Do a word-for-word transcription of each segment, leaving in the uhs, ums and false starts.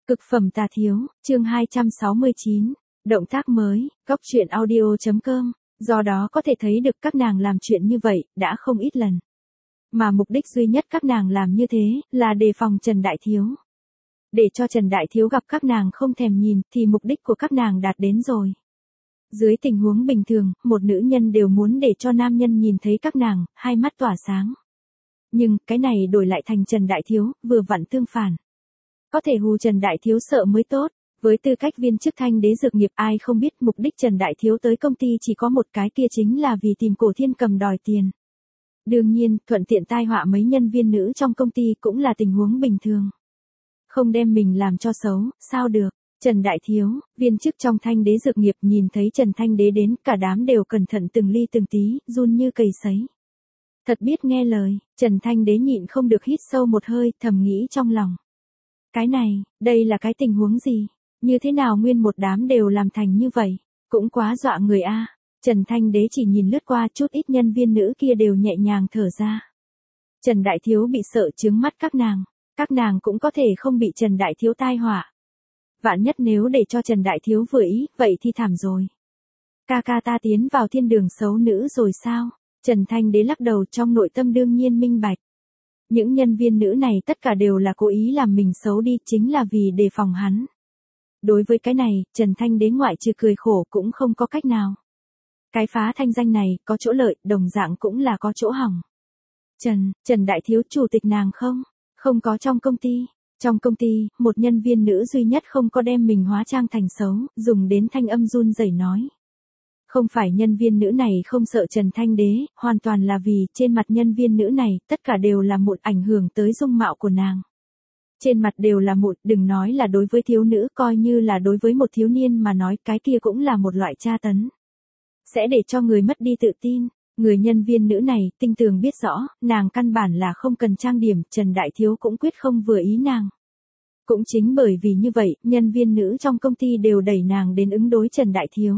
Cực phẩm tà thiếu, chương hai trăm sáu mươi chín, động tác mới, góc truyện audio chấm com, do đó có thể thấy được các nàng làm chuyện như vậy, đã không ít lần. Mà mục đích duy nhất các nàng làm như thế, là đề phòng Trần Đại Thiếu. Để cho Trần Đại Thiếu gặp các nàng không thèm nhìn, thì mục đích của các nàng đạt đến rồi. Dưới tình huống bình thường, một nữ nhân đều muốn để cho nam nhân nhìn thấy các nàng, hai mắt tỏa sáng. Nhưng, cái này đổi lại thành Trần Đại Thiếu, vừa vặn tương phản. Có thể hù Trần Đại Thiếu sợ mới tốt. Với tư cách viên chức Thanh Đế Dược Nghiệp, ai không biết mục đích Trần Đại Thiếu tới công ty chỉ có một cái, kia chính là vì tìm Cổ Thiên Cầm đòi tiền. Đương nhiên, thuận tiện tai họa mấy nhân viên nữ trong công ty cũng là tình huống bình thường. Không đem mình làm cho xấu, sao được. Trần Đại Thiếu, viên chức trong Thanh Đế Dược Nghiệp, nhìn thấy Trần Thanh Đế đến, cả đám đều cẩn thận từng ly từng tí, run như cầy sấy. Thật biết nghe lời, Trần Thanh Đế nhịn không được hít sâu một hơi, thầm nghĩ trong lòng. Cái này, đây là cái tình huống gì? Như thế nào nguyên một đám đều làm thành như vậy? Cũng quá dọa người a. Trần Thanh Đế chỉ nhìn lướt qua, chút ít nhân viên nữ kia đều nhẹ nhàng thở ra. Trần Đại Thiếu bị sợ trướng mắt các nàng, các nàng cũng có thể không bị Trần Đại Thiếu tai họa. Vạn nhất nếu để cho Trần Đại Thiếu vừa ý, vậy thì thảm rồi. Ca ca ta tiến vào thiên đường xấu nữ rồi sao? Trần Thanh Đế lắc đầu, trong nội tâm đương nhiên minh bạch. Những nhân viên nữ này tất cả đều là cố ý làm mình xấu đi, chính là vì đề phòng hắn. Đối với cái này, Trần Thanh Đế ngoại trừ cười khổ cũng không có cách nào. Cái phá thanh danh này, có chỗ lợi, đồng dạng cũng là có chỗ hỏng. Trần, Trần Đại Thiếu chủ tịch nàng không? Không có trong công ty. Trong công ty, một nhân viên nữ duy nhất không có đem mình hóa trang thành xấu, dùng đến thanh âm run rẩy nói. Không phải nhân viên nữ này không sợ Trần Thanh Đế, hoàn toàn là vì trên mặt nhân viên nữ này, tất cả đều là mụn ảnh hưởng tới dung mạo của nàng. Trên mặt đều là mụn, đừng nói là đối với thiếu nữ, coi như là đối với một thiếu niên mà nói, cái kia cũng là một loại tra tấn. Sẽ để cho người mất đi tự tin. Người nhân viên nữ này, tinh tường biết rõ, nàng căn bản là không cần trang điểm, Trần Đại Thiếu cũng quyết không vừa ý nàng. Cũng chính bởi vì như vậy, nhân viên nữ trong công ty đều đẩy nàng đến ứng đối Trần Đại Thiếu.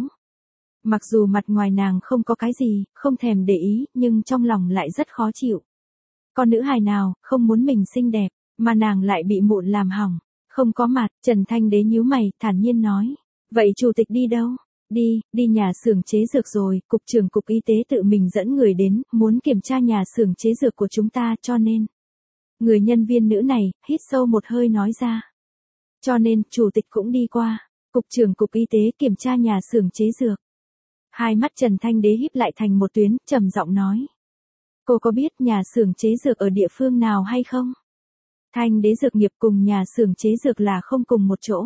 Mặc dù mặt ngoài nàng không có cái gì, không thèm để ý, nhưng trong lòng lại rất khó chịu. Con nữ hài nào, không muốn mình xinh đẹp, mà nàng lại bị mụn làm hỏng. Không có mặt, Trần Thanh Đế nhíu mày, thản nhiên nói. Vậy chủ tịch đi đâu? Đi, đi nhà xưởng chế dược rồi, cục trưởng cục y tế tự mình dẫn người đến, muốn kiểm tra nhà xưởng chế dược của chúng ta, cho nên. Người nhân viên nữ này, hít sâu một hơi nói ra. Cho nên, chủ tịch cũng đi qua, cục trưởng cục y tế kiểm tra nhà xưởng chế dược. Hai mắt Trần Thanh Đế híp lại thành một tuyến, trầm giọng nói. Cô có biết nhà xưởng chế dược ở địa phương nào hay không? Thanh Đế Dược Nghiệp cùng nhà xưởng chế dược là không cùng một chỗ.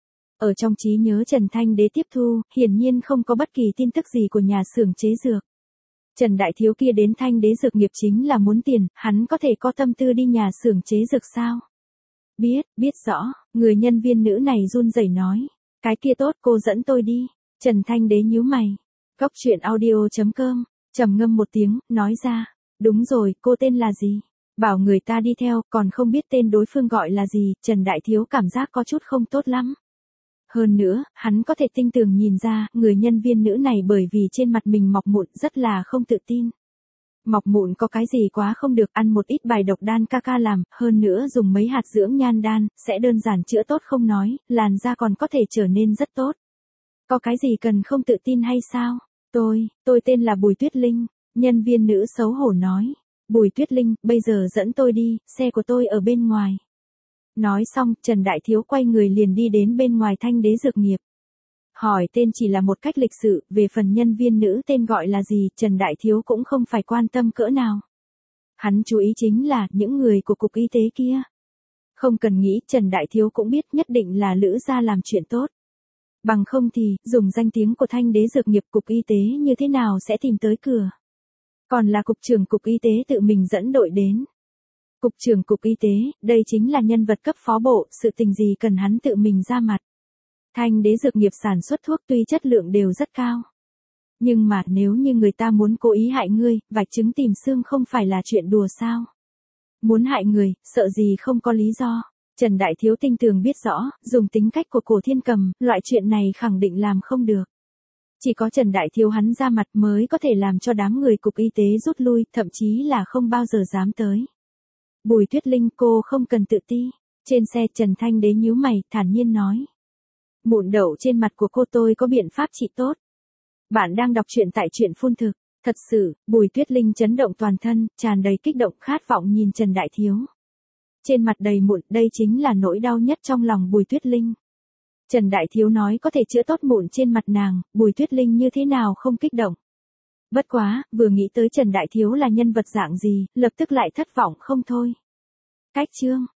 Ở trong trí nhớ Trần Thanh Đế tiếp thu, hiển nhiên không có bất kỳ tin tức gì của nhà xưởng chế dược. Trần Đại Thiếu kia đến Thanh Đế Dược Nghiệp chính là muốn tiền, hắn có thể có tâm tư đi nhà xưởng chế dược sao? Biết, biết rõ, người nhân viên nữ này run rẩy nói. Cái kia tốt, cô dẫn tôi đi. Trần Thanh Đế nhíu mày. Góc truyện audio chấm com, trầm ngâm một tiếng, nói ra. Đúng rồi, cô tên là gì? Bảo người ta đi theo, còn không biết tên đối phương gọi là gì, Trần Đại Thiếu cảm giác có chút không tốt lắm. Hơn nữa, hắn có thể tinh tường nhìn ra, người nhân viên nữ này bởi vì trên mặt mình mọc mụn rất là không tự tin. Mọc mụn có cái gì quá không được, ăn một ít bài độc đan ca ca làm, hơn nữa dùng mấy hạt dưỡng nhan đan, sẽ đơn giản chữa tốt không nói, làn da còn có thể trở nên rất tốt. Có cái gì cần không tự tin hay sao? Tôi, tôi tên là Bùi Tuyết Linh, nhân viên nữ xấu hổ nói. Bùi Tuyết Linh, bây giờ dẫn tôi đi, xe của tôi ở bên ngoài. Nói xong, Trần Đại Thiếu quay người liền đi đến bên ngoài Thanh Đế Dược Nghiệp. Hỏi tên chỉ là một cách lịch sự, về phần nhân viên nữ tên gọi là gì, Trần Đại Thiếu cũng không phải quan tâm cỡ nào. Hắn chú ý chính là, những người của cục y tế kia. Không cần nghĩ, Trần Đại Thiếu cũng biết nhất định là Lữ gia làm chuyện tốt. Bằng không thì, dùng danh tiếng của Thanh Đế Dược Nghiệp cục y tế như thế nào sẽ tìm tới cửa. Còn là cục trưởng cục y tế tự mình dẫn đội đến. Cục trưởng cục y tế, đây chính là nhân vật cấp phó bộ, sự tình gì cần hắn tự mình ra mặt. Thanh Đế Dược Nghiệp sản xuất thuốc tuy chất lượng đều rất cao. Nhưng mà nếu như người ta muốn cố ý hại ngươi, vạch trứng tìm xương không phải là chuyện đùa sao. Muốn hại người, sợ gì không có lý do. Trần Đại Thiếu tinh tường biết rõ, dùng tính cách của Cổ Thiên Cầm, loại chuyện này khẳng định làm không được. Chỉ có Trần Đại Thiếu hắn ra mặt mới có thể làm cho đám người cục y tế rút lui, thậm chí là không bao giờ dám tới. Bùi Tuyết Linh, cô không cần tự ti. Trên xe Trần Thanh Đế nhíu mày, thản nhiên nói. Mụn đậu trên mặt của cô tôi có biện pháp trị tốt. Bạn đang đọc truyện tại truyện phun thực. Thật sự, Bùi Tuyết Linh chấn động toàn thân, tràn đầy kích động khát vọng nhìn Trần Đại Thiếu. Trên mặt đầy mụn, đây chính là nỗi đau nhất trong lòng Bùi Tuyết Linh. Trần Đại Thiếu nói có thể chữa tốt mụn trên mặt nàng, Bùi Tuyết Linh như thế nào không kích động. Bất quá, vừa nghĩ tới Trần Đại Thiếu là nhân vật dạng gì, lập tức lại thất vọng không thôi. Cách chương